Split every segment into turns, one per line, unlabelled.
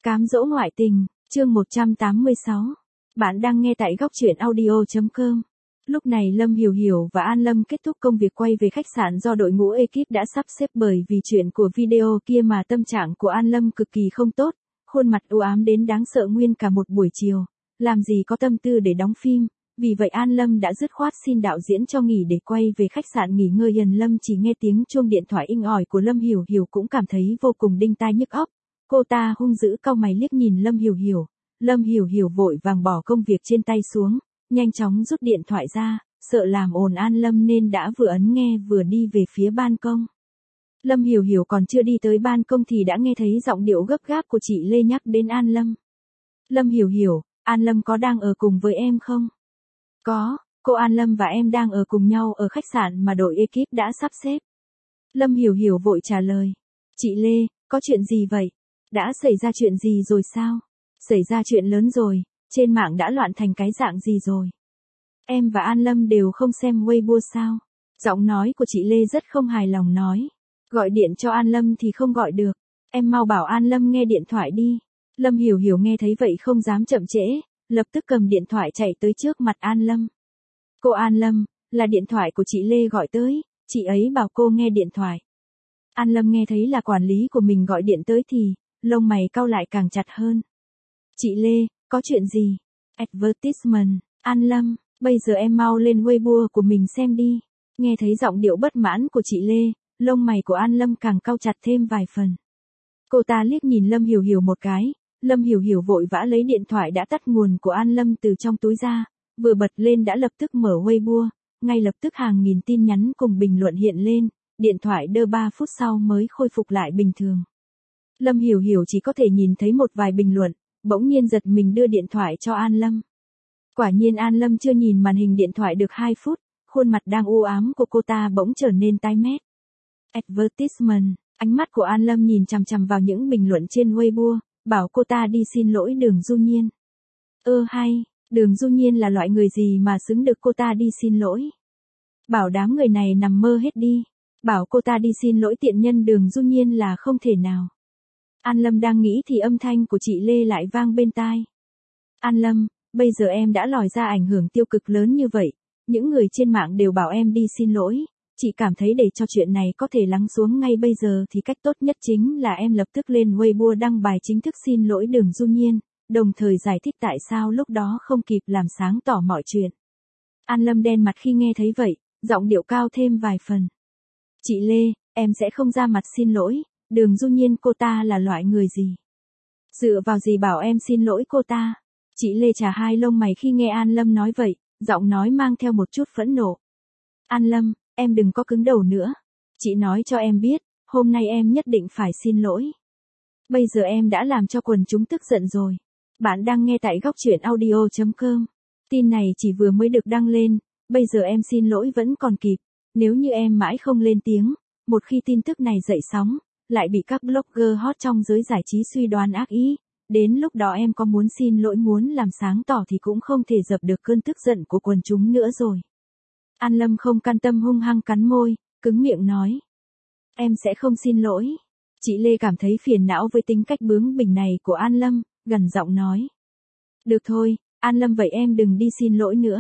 Cám dỗ ngoại tình, chương 186. Bạn đang nghe tại góc truyện audio.com. Lúc này Lâm Hiểu Hiểu và An Lâm kết thúc công việc quay về khách sạn do đội ngũ ekip đã sắp xếp, bởi vì chuyện của video kia mà tâm trạng của An Lâm cực kỳ không tốt, khuôn mặt u ám đến đáng sợ nguyên cả một buổi chiều, làm gì có tâm tư để đóng phim. Vì vậy An Lâm đã dứt khoát xin đạo diễn cho nghỉ để quay về khách sạn nghỉ ngơi. Hiền Lâm chỉ nghe tiếng chuông điện thoại inh ỏi của Lâm Hiểu Hiểu cũng cảm thấy vô cùng đinh tai nhức óc. Cô ta hung dữ cau mày liếc nhìn Lâm Hiểu Hiểu. Lâm Hiểu Hiểu vội vàng bỏ công việc trên tay xuống, nhanh chóng rút điện thoại ra, sợ làm ồn An Lâm nên đã vừa ấn nghe vừa đi về phía ban công. Lâm Hiểu Hiểu còn chưa đi tới ban công thì đã nghe thấy giọng điệu gấp gáp của chị Lê nhắc đến An Lâm. Lâm Hiểu Hiểu, An Lâm có đang ở cùng với em không? Có, cô An Lâm và em đang ở cùng nhau ở khách sạn mà đội ekip đã sắp xếp. Lâm Hiểu Hiểu vội trả lời. Chị Lê, có chuyện gì vậy? Đã xảy ra chuyện gì rồi sao? Xảy ra chuyện lớn rồi, trên mạng đã loạn thành cái dạng gì rồi? Em và An Lâm đều không xem Weibo sao? Giọng nói của chị Lê rất không hài lòng nói. Gọi điện cho An Lâm thì không gọi được. Em mau bảo An Lâm nghe điện thoại đi. Lâm Hiểu Hiểu nghe thấy vậy không dám chậm trễ, lập tức cầm điện thoại chạy tới trước mặt An Lâm. Cô An Lâm, là điện thoại của chị Lê gọi tới, chị ấy bảo cô nghe điện thoại. An Lâm nghe thấy là quản lý của mình gọi điện tới thì, lông mày cau lại càng chặt hơn. Chị Lê, có chuyện gì? Advertisement, An Lâm, bây giờ em mau lên Weibo của mình xem đi. Nghe thấy giọng điệu bất mãn của chị Lê, lông mày của An Lâm càng cau chặt thêm vài phần. Cô ta liếc nhìn Lâm Hiểu Hiểu một cái, Lâm Hiểu Hiểu vội vã lấy điện thoại đã tắt nguồn của An Lâm từ trong túi ra, vừa bật lên đã lập tức mở Weibo, ngay lập tức hàng nghìn tin nhắn cùng bình luận hiện lên, điện thoại đơ 3 phút sau mới khôi phục lại bình thường. Lâm Hiểu Hiểu chỉ có thể nhìn thấy một vài bình luận, bỗng nhiên giật mình đưa điện thoại cho An Lâm. Quả nhiên An Lâm chưa nhìn màn hình điện thoại được 2 phút, khuôn mặt đang u ám của cô ta bỗng trở nên tái mét. Advertisement, ánh mắt của An Lâm nhìn chằm chằm vào những bình luận trên Weibo, bảo cô ta đi xin lỗi Đường Du Nhiên. Hay, Đường Du Nhiên là loại người gì mà xứng được cô ta đi xin lỗi? Bảo đám người này nằm mơ hết đi, bảo cô ta đi xin lỗi tiện nhân Đường Du Nhiên là không thể nào. An Lâm đang nghĩ thì âm thanh của chị Lê lại vang bên tai. An Lâm, bây giờ em đã lòi ra ảnh hưởng tiêu cực lớn như vậy, những người trên mạng đều bảo em đi xin lỗi. Chị cảm thấy để cho chuyện này có thể lắng xuống ngay bây giờ thì cách tốt nhất chính là em lập tức lên Weibo đăng bài chính thức xin lỗi Đường Du Nhiên, đồng thời giải thích tại sao lúc đó không kịp làm sáng tỏ mọi chuyện. An Lâm đen mặt khi nghe thấy vậy, giọng điệu cao thêm vài phần. Chị Lê, em sẽ không ra mặt xin lỗi, Đường Du Nhiên cô ta là loại người gì? Dựa vào gì bảo em xin lỗi cô ta? Chị Lê chà hai lông mày khi nghe An Lâm nói vậy, giọng nói mang theo một chút phẫn nộ. An Lâm, em đừng có cứng đầu nữa. Chị nói cho em biết, hôm nay em nhất định phải xin lỗi. Bây giờ em đã làm cho quần chúng tức giận rồi. Bạn đang nghe tại góc truyện audio.com. Tin này chỉ vừa mới được đăng lên, bây giờ em xin lỗi vẫn còn kịp. Nếu như em mãi không lên tiếng, một khi tin tức này dậy sóng, lại bị các blogger hot trong giới giải trí suy đoán ác ý. Đến lúc đó em có muốn xin lỗi muốn làm sáng tỏ thì cũng không thể dập được cơn tức giận của quần chúng nữa rồi. An Lâm không can tâm hung hăng cắn môi, cứng miệng nói. Em sẽ không xin lỗi. Chị Lê cảm thấy phiền não với tính cách bướng bỉnh này của An Lâm, gần giọng nói. Được thôi, An Lâm vậy em đừng đi xin lỗi nữa.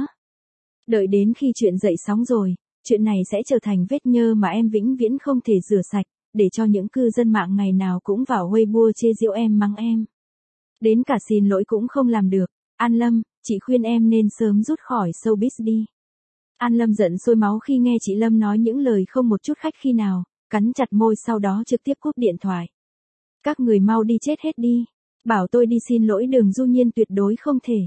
Đợi đến khi chuyện dậy sóng rồi, chuyện này sẽ trở thành vết nhơ mà em vĩnh viễn không thể rửa sạch, để cho những cư dân mạng ngày nào cũng vào Weibo chê giễu em mắng em. Đến cả xin lỗi cũng không làm được. An Lâm, chị khuyên em nên sớm rút khỏi showbiz đi. An Lâm giận sôi máu khi nghe chị Lâm nói những lời không một chút khách khi nào, cắn chặt môi sau đó trực tiếp cúp điện thoại. Các người mau đi chết hết đi, bảo tôi đi xin lỗi Đường Du Nhiên tuyệt đối không thể.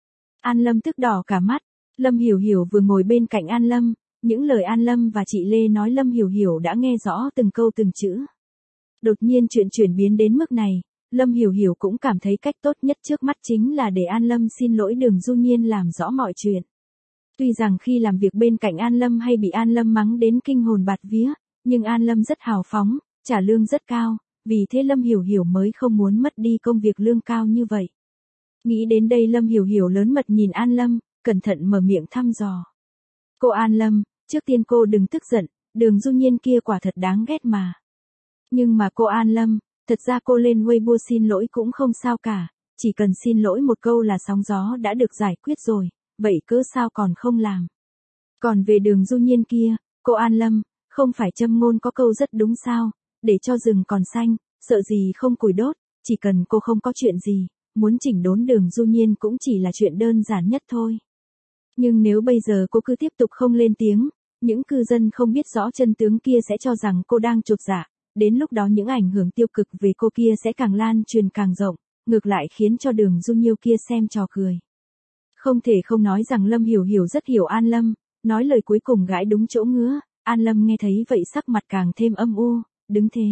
An Lâm tức đỏ cả mắt, Lâm Hiểu Hiểu vừa ngồi bên cạnh An Lâm, những lời An Lâm và chị Lê nói Lâm Hiểu Hiểu đã nghe rõ từng câu từng chữ. Đột nhiên chuyện chuyển biến đến mức này, Lâm Hiểu Hiểu cũng cảm thấy cách tốt nhất trước mắt chính là để An Lâm xin lỗi Đường Du Nhiên làm rõ mọi chuyện. Tuy rằng khi làm việc bên cạnh An Lâm hay bị An Lâm mắng đến kinh hồn bạt vía, nhưng An Lâm rất hào phóng, trả lương rất cao, vì thế Lâm Hiểu Hiểu mới không muốn mất đi công việc lương cao như vậy. Nghĩ đến đây Lâm Hiểu Hiểu lớn mật nhìn An Lâm, cẩn thận mở miệng thăm dò. Cô An Lâm, trước tiên cô đừng tức giận, Đường Du Nhiên kia quả thật đáng ghét mà. Nhưng mà cô An Lâm, Thật ra cô lên Weibo xin lỗi cũng không sao cả, chỉ cần xin lỗi một câu là sóng gió đã được giải quyết rồi, vậy cớ sao còn không làm. Còn về Đường Du Nhiên kia, cô An Lâm, không phải châm ngôn có câu rất đúng sao, để cho rừng còn xanh, sợ gì không củi đốt, chỉ cần cô không có chuyện gì, muốn chỉnh đốn Đường Du Nhiên cũng chỉ là chuyện đơn giản nhất thôi. Nhưng nếu bây giờ cô cứ tiếp tục không lên tiếng, những cư dân không biết rõ chân tướng kia sẽ cho rằng cô đang chột dạ, đến lúc đó những ảnh hưởng tiêu cực về cô kia sẽ càng lan truyền càng rộng, ngược lại khiến cho Đường Du Nhiên kia xem trò cười. Không thể không nói rằng Lâm Hiểu Hiểu rất hiểu An Lâm, nói lời cuối cùng gãi đúng chỗ ngứa, An Lâm nghe thấy vậy sắc mặt càng thêm âm u, đứng thế.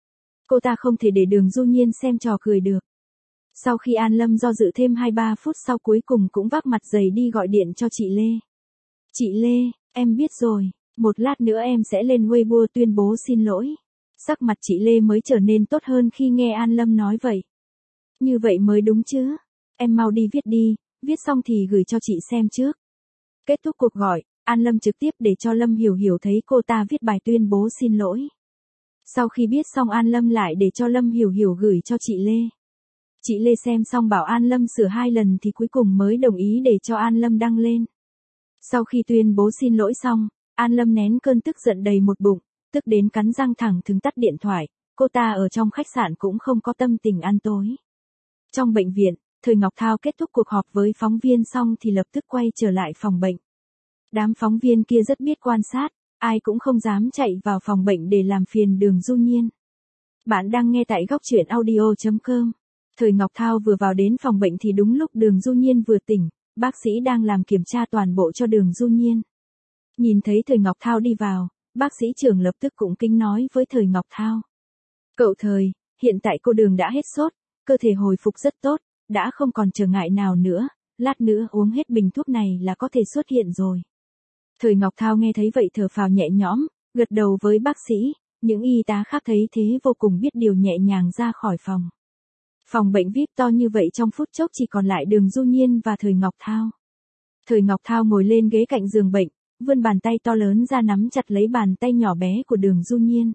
Cô ta không thể để Đường Du Nhiên xem trò cười được. Sau khi An Lâm do dự thêm 2-3 phút sau cuối cùng cũng vác mặt dày đi gọi điện cho chị Lê. Chị Lê, em biết rồi, một lát nữa em sẽ lên Weibo tuyên bố xin lỗi. Sắc mặt chị Lê mới trở nên tốt hơn khi nghe An Lâm nói vậy. Như vậy mới đúng chứ, em mau đi viết đi, viết xong thì gửi cho chị xem trước. Kết thúc cuộc gọi, An Lâm trực tiếp để cho Lâm Hiểu Hiểu thấy cô ta viết bài tuyên bố xin lỗi. Sau khi viết xong An Lâm lại để cho Lâm Hiểu Hiểu gửi cho chị Lê. Chị Lê xem xong bảo An Lâm sửa 2 lần thì cuối cùng mới đồng ý để cho An Lâm đăng lên. Sau khi tuyên bố xin lỗi xong, An Lâm nén cơn tức giận đầy một bụng, tức đến cắn răng thẳng thừng tắt điện thoại, cô ta ở trong khách sạn cũng không có tâm tình ăn tối. Trong bệnh viện, Thời Ngọc Thao kết thúc cuộc họp với phóng viên xong thì lập tức quay trở lại phòng bệnh. Đám phóng viên kia rất biết quan sát, ai cũng không dám chạy vào phòng bệnh để làm phiền Đường Du Nhiên. Bạn đang nghe tại góc truyện audio.com. Thời Ngọc Thao vừa vào đến phòng bệnh thì đúng lúc Đường Du Nhiên vừa tỉnh, bác sĩ đang làm kiểm tra toàn bộ cho Đường Du Nhiên. Nhìn thấy Thời Ngọc Thao đi vào, bác sĩ trưởng lập tức cũng kính nói với Thời Ngọc Thao. Cậu Thời, hiện tại cô Đường đã hết sốt, cơ thể hồi phục rất tốt, đã không còn trở ngại nào nữa, lát nữa uống hết bình thuốc này là có thể xuất hiện rồi. Thời Ngọc Thao nghe thấy vậy thở phào nhẹ nhõm, gật đầu với bác sĩ, những y tá khác thấy thế vô cùng biết điều nhẹ nhàng ra khỏi phòng. Phòng bệnh VIP to như vậy trong phút chốc chỉ còn lại Đường Du Nhiên và Thời Ngọc Thao. Thời Ngọc Thao ngồi lên ghế cạnh giường bệnh, vươn bàn tay to lớn ra nắm chặt lấy bàn tay nhỏ bé của Đường Du Nhiên.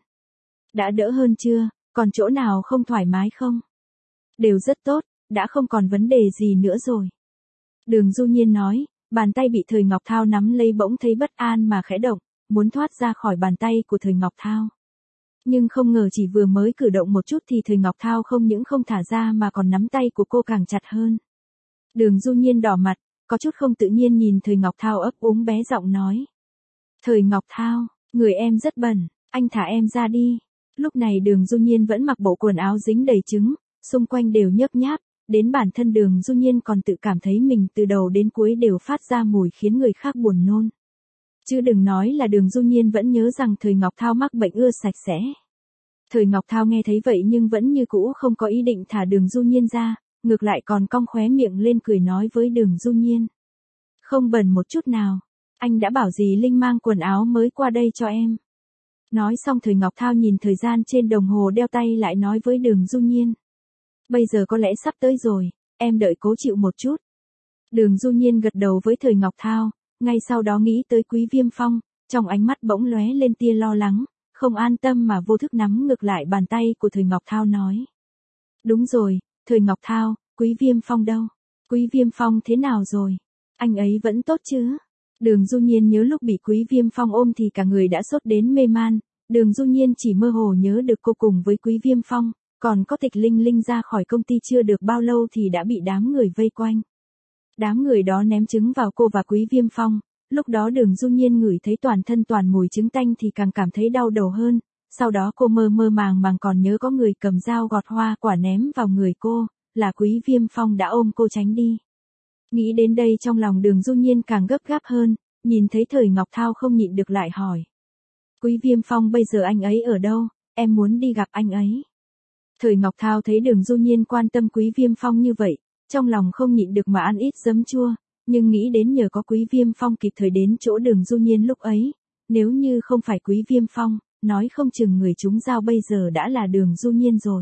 Đã đỡ hơn chưa, còn chỗ nào không thoải mái không? Đều rất tốt, đã không còn vấn đề gì nữa rồi. Đường Du Nhiên nói, bàn tay bị Thời Ngọc Thao nắm lấy bỗng thấy bất an mà khẽ động, muốn thoát ra khỏi bàn tay của Thời Ngọc Thao. Nhưng không ngờ chỉ vừa mới cử động một chút thì Thời Ngọc Thao không những không thả ra mà còn nắm tay của cô càng chặt hơn. Đường Du Nhiên đỏ mặt, có chút không tự nhiên nhìn Thời Ngọc Thao ấp úng bé giọng nói. Thời Ngọc Thao, người em rất bẩn, anh thả em ra đi. Lúc này Đường Du Nhiên vẫn mặc bộ quần áo dính đầy trứng, xung quanh đều nhớp nháp, đến bản thân Đường Du Nhiên còn tự cảm thấy mình từ đầu đến cuối đều phát ra mùi khiến người khác buồn nôn. Chứ đừng nói là Đường Du Nhiên vẫn nhớ rằng Thời Ngọc Thao mắc bệnh ưa sạch sẽ. Thời Ngọc Thao nghe thấy vậy nhưng vẫn như cũ không có ý định thả Đường Du Nhiên ra, ngược lại còn cong khóe miệng lên cười nói với Đường Du Nhiên. Không bẩn một chút nào, anh đã bảo dì Linh mang quần áo mới qua đây cho em. Nói xong Thời Ngọc Thao nhìn thời gian trên đồng hồ đeo tay lại nói với Đường Du Nhiên. Bây giờ có lẽ sắp tới rồi, em đợi cố chịu một chút. Đường Du Nhiên gật đầu với Thời Ngọc Thao, ngay sau đó nghĩ tới Quý Viêm Phong, trong ánh mắt bỗng lóe lên tia lo lắng, không an tâm mà vô thức nắm ngược lại bàn tay của Thời Ngọc Thao nói. Đúng rồi, Thời Ngọc Thao, Quý Viêm Phong đâu? Quý Viêm Phong thế nào rồi? Anh ấy vẫn tốt chứ? Đường Du Nhiên nhớ lúc bị Quý Viêm Phong ôm thì cả người đã sốt đến mê man, Đường Du Nhiên chỉ mơ hồ nhớ được cô cùng với Quý Viêm Phong, còn có Tịch Linh Linh ra khỏi công ty chưa được bao lâu thì đã bị đám người vây quanh. Đám người đó ném trứng vào cô và Quý Viêm Phong, lúc đó Đường Du Nhiên ngửi thấy toàn thân toàn mùi trứng tanh thì càng cảm thấy đau đầu hơn, sau đó cô mơ mơ màng màng còn nhớ có người cầm dao gọt hoa quả ném vào người cô, là Quý Viêm Phong đã ôm cô tránh đi. Nghĩ đến đây trong lòng Đường Du Nhiên càng gấp gáp hơn, nhìn thấy Thời Ngọc Thao không nhịn được lại hỏi. Quý Viêm Phong bây giờ anh ấy ở đâu, em muốn đi gặp anh ấy. Thời Ngọc Thao thấy Đường Du Nhiên quan tâm Quý Viêm Phong như vậy, trong lòng không nhịn được mà ăn ít giấm chua, nhưng nghĩ đến nhờ có Quý Viêm Phong kịp thời đến chỗ Đường Du Nhiên lúc ấy, nếu như không phải Quý Viêm Phong, nói không chừng người trúng dao bây giờ đã là Đường Du Nhiên rồi.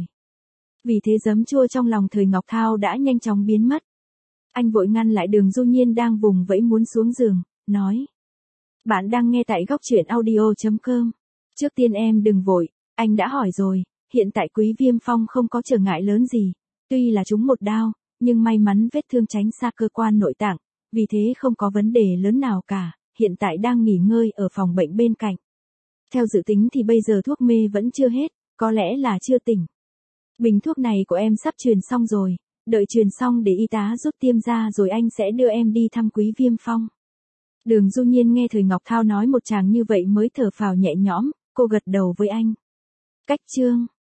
Vì thế giấm chua trong lòng Thời Ngọc Thao đã nhanh chóng biến mất. Anh vội ngăn lại Đường Du Nhiên đang vùng vẫy muốn xuống giường, nói. Bạn đang nghe tại góc truyện audio.com. Trước tiên em đừng vội, anh đã hỏi rồi, Hiện tại Quý Viêm Phong không có trở ngại lớn gì, tuy là trúng một đao, nhưng may mắn vết thương tránh xa cơ quan nội tạng, vì thế không có vấn đề lớn nào cả, hiện tại đang nghỉ ngơi ở phòng bệnh bên cạnh. Theo dự tính thì bây giờ thuốc mê vẫn chưa hết, có lẽ là chưa tỉnh. Bình thuốc này của em sắp truyền xong rồi, đợi truyền xong để y tá rút tiêm ra rồi anh sẽ đưa em đi thăm Quý Viêm Phong. Đường Du Nhiên nghe Thời Ngọc Thao nói một tràng như vậy mới thở phào nhẹ nhõm, cô gật đầu với anh. Cách chương